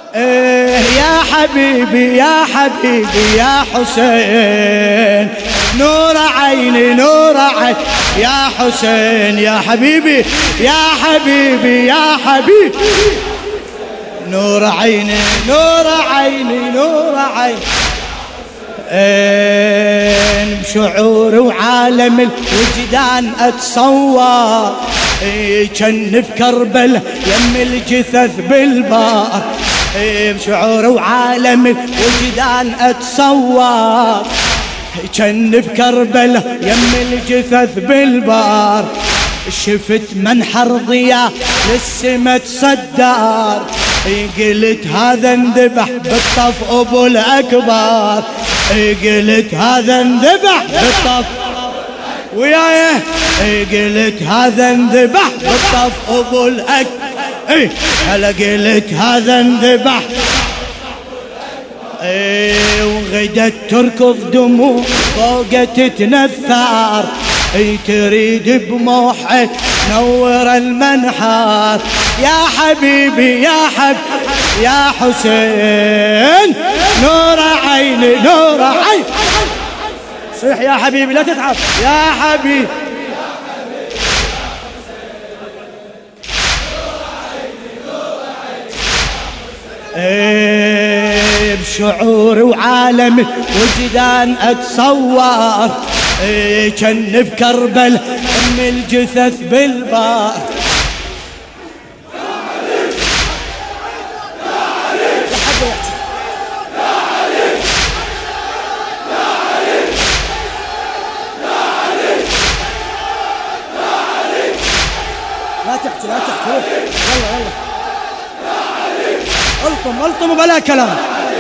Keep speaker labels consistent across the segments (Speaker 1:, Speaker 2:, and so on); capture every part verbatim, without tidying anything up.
Speaker 1: إيه يا حبيبي يا حبيبي يا حسين، نور عيني نور عيني يا حسين، يا حبيبي يا حبيبي يا حبيبي، نور عيني نور عيني نور عيني. إيه بشعور وعالم الوجدان اتصور، إيه كان بكربلة يم الجثث بالبار، إيه بشعور وعالم الوجدان اتصور، كان بكربلة يم الجثث بالبار. شفت منحر ضياء للسما تصدر، قلت هذا انذبح بالطف ابو الاكبر، قلت هذا انذبح بالطف وياي، قلت هذا انذبح بالطف ابو الاكبر، هلا قلت هذا انذبح، ايه وغدت تركض دموع فوق تتنثر، اي تريد بموحك نور المنحر. يا حبيبي يا حب يا حسين، نور عيني نور عيني، صيح يا حبيبي لا تتعب يا حبيبي. ايه بشعور وعالم وجدان اتصور، ايه كان بكربل ام الجثث بالبار. لا تحكي لا تحكي، يلا يلا الطم الطم بلا كلام.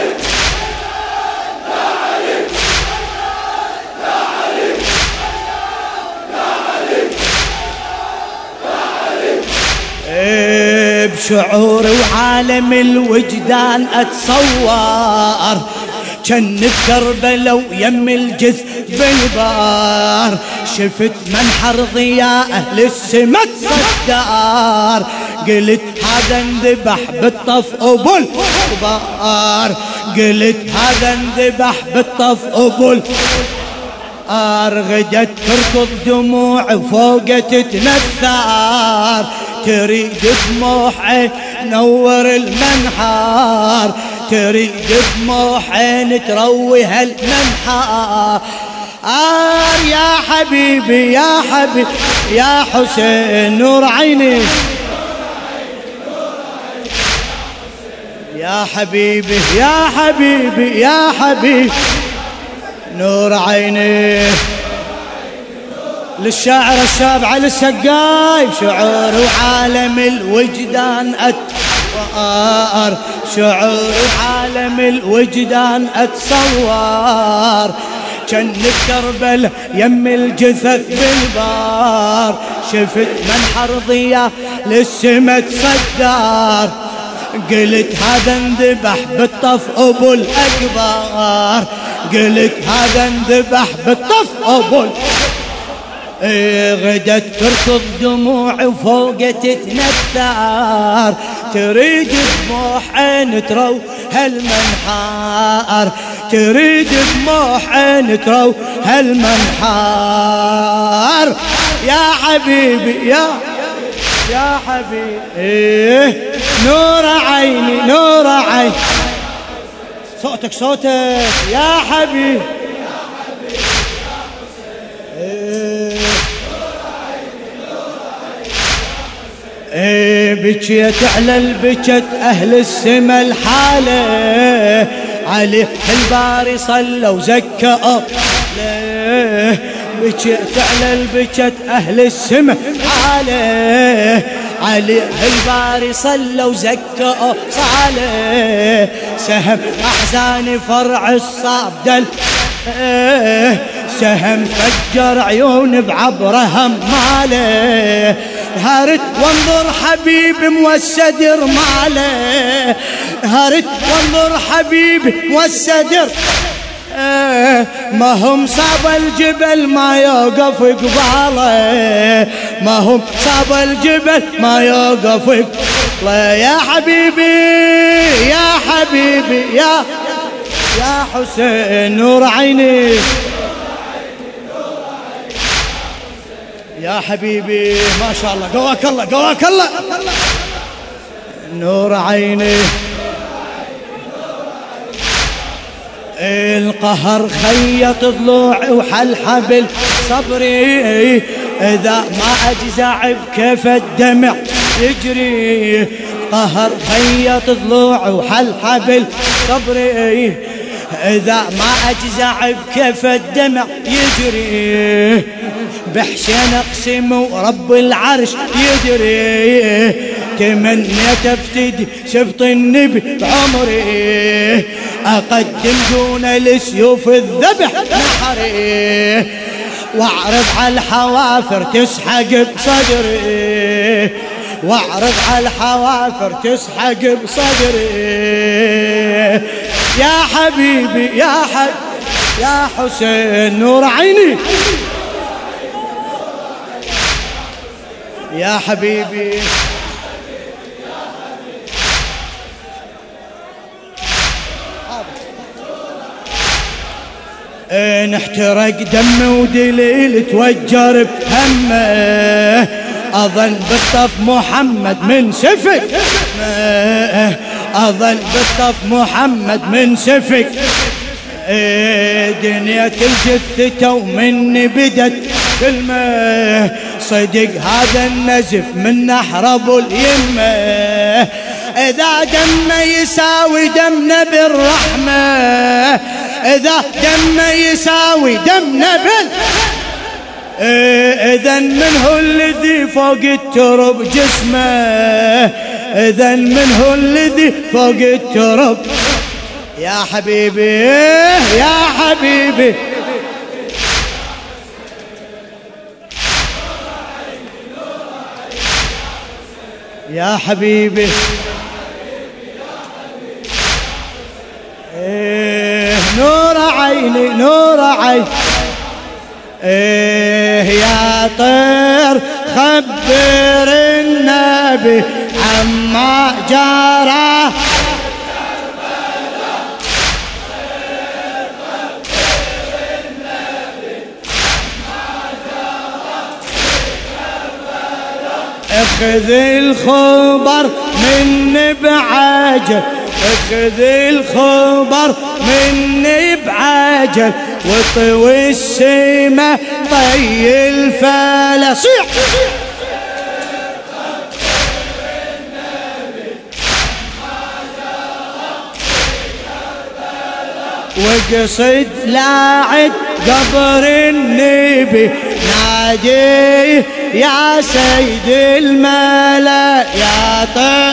Speaker 1: ايه بشعور وعالم الوجدان اتصور، كان بكربلة ويم الجث بالبار. شفت منحر ضياء اهل السما تصدر، قلت هذا انذبح بالطف ابو الكبار، قلت هذا انذبح بالطف ابو الكبار. غدت تركض دموع فوق تتنثر، تريد بموحي نور المنحار، تريد بموحي تروي هالمنحار. آه يا حبيبي يا حبيبي يا حسين، نور عيني يا حبيبي يا حبيبي يا حبيبي، نور عيني. للشاعر الشاب علي السقاي، شعور وعالم الوجدان أتصور، شعور وعالم الوجدان أتصور، كان بكربلة يم الجثث بالبار. شفت منحر ضياء للسما تصدر، قلت هذا انذبح بالطف ابو الاكبر، قلت هذا انذبح بالطف ابو الاكبر. ايه غدت تركض دموع فوق تتنثر، تريد دموع عين ترو هالمنحار، تريد دموع عين ترو هالمنحار. يا حبيبي يا يا حبيبي، إيه نور عيني نور عيني، صوتك صوتك يا حبيبي. ايه بكيت على البكت اهل السما الحاله، عليه الباري صلى وزكى. بكيت على البكت اهل السما حاله، عليه الباري صلى وزكى صالح. سهم احزان فرع الصاب دل، سهم فجر عيون بعبره ماله. هرت وانظر حبيبي موسدر ماله، هرت وانظر حبيبي موسدر. ما هم صاب الجبل ما يوقف قباله، ما هم صاب الجبل ما يوقف قباله. يا حبيبي يا حبيبي يا يا حسين نور عيني يا حبيبي ما شاء الله قواك الله قواك الله نور عيني القهر خيط ضلوعي وحل حبل صبري إذا ما أجزع بكيف الدمع يجري قهر خيط ضلوعي وحل حبل صبري إذا ما أجزع بكيف الدمع يجري بحسين أقسم ورب العرش يدري تمنيت افتدي سبط النبي بعمري أقدم دون السيوف الذبح نحري واعرض على الحوافر تسحق بصدري واعرض على الحوافر تسحق بصدري يا حبيبي يا حب يا حسين نور عيني يا حبيبي نحترق دم ودليل توجر بهمه أظن بالطف محمد من سفك أظن بالطف محمد من سفك دنيا الجثة ومن بدت كلمة صدق هذا النزف من نحر ابو اليمه إذا دم يساوي دمنا بالرحمة إذا دم يساوي دمنا بال إذا من هو الذي فوق الترب جسمه إذا من هو الذي فوق الترب يا حبيبي يا حبيبي يا حبيبي إيه نور عيني نور عيني إيه يا طير خبر النبي عما جرى اخذ الخبر من بعجل اخذ الخبر من بعجل وطوي السما طي الفلا صيح وقصد لاعد قبر النبي ناديه يا سيد الملا يا طير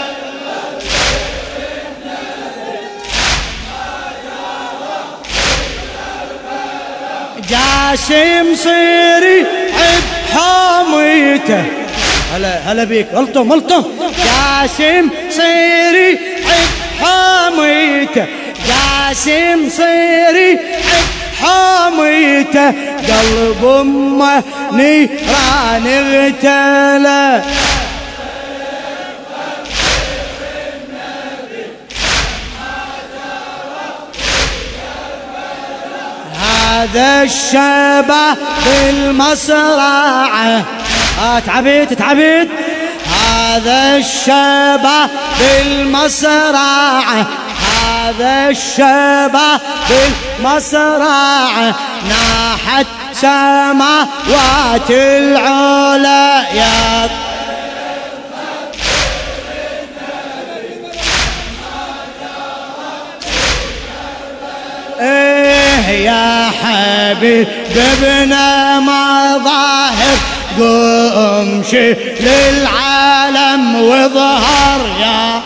Speaker 1: جاسم صيري عب حاميته هلا هلا بيك الطم الطم جاسم صيري عب حاميته جاسم صيري عب حاميته قلب امه نيران اغتلى هذا الشباب بالمصرعة آه تعبيت تعبيت هذا الشباب بالمصرعة هذا الشباب بالمصرعة ناحت سماوات العلا يا ايه يا حبيب ابن مظاهر قوم شيل للعالم وظهر يا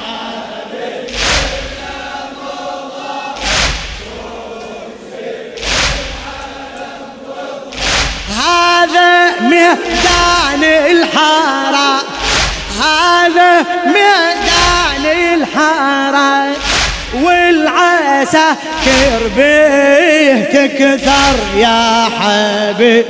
Speaker 1: هذا ميدان الحارة هذا ميدان الحارة والعساكر بيه تكثر يا حبيب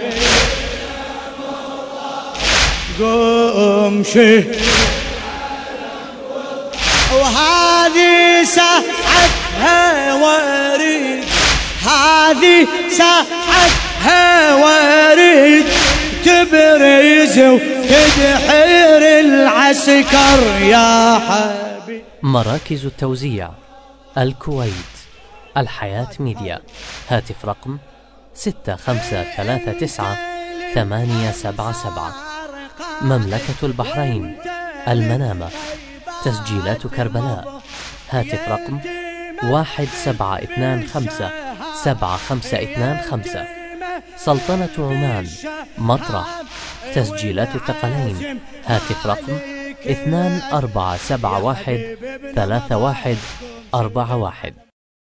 Speaker 1: قوم شيل وهذا هذه ساعتها وريد، هذه ساعتها وريد، تبرز وتدحر العسكر يا حبيب.
Speaker 2: مراكز التوزيع: الكويت، الحياة ميديا. هاتف رقم ستة خمسة ثلاثة تسعة ثمانية سبعة سبعة. مملكة البحرين، المنامة، تسجيلات كربلاء. هاتف رقم واحد سبعة اثنان خمسة سبعة خمسة اثنان خمسة. سلطنة عمان، مطرح، تسجيلات ثقلين. هاتف رقم اثنان أربعة سبعة واحد ثلاثة واحد أربعة واحد.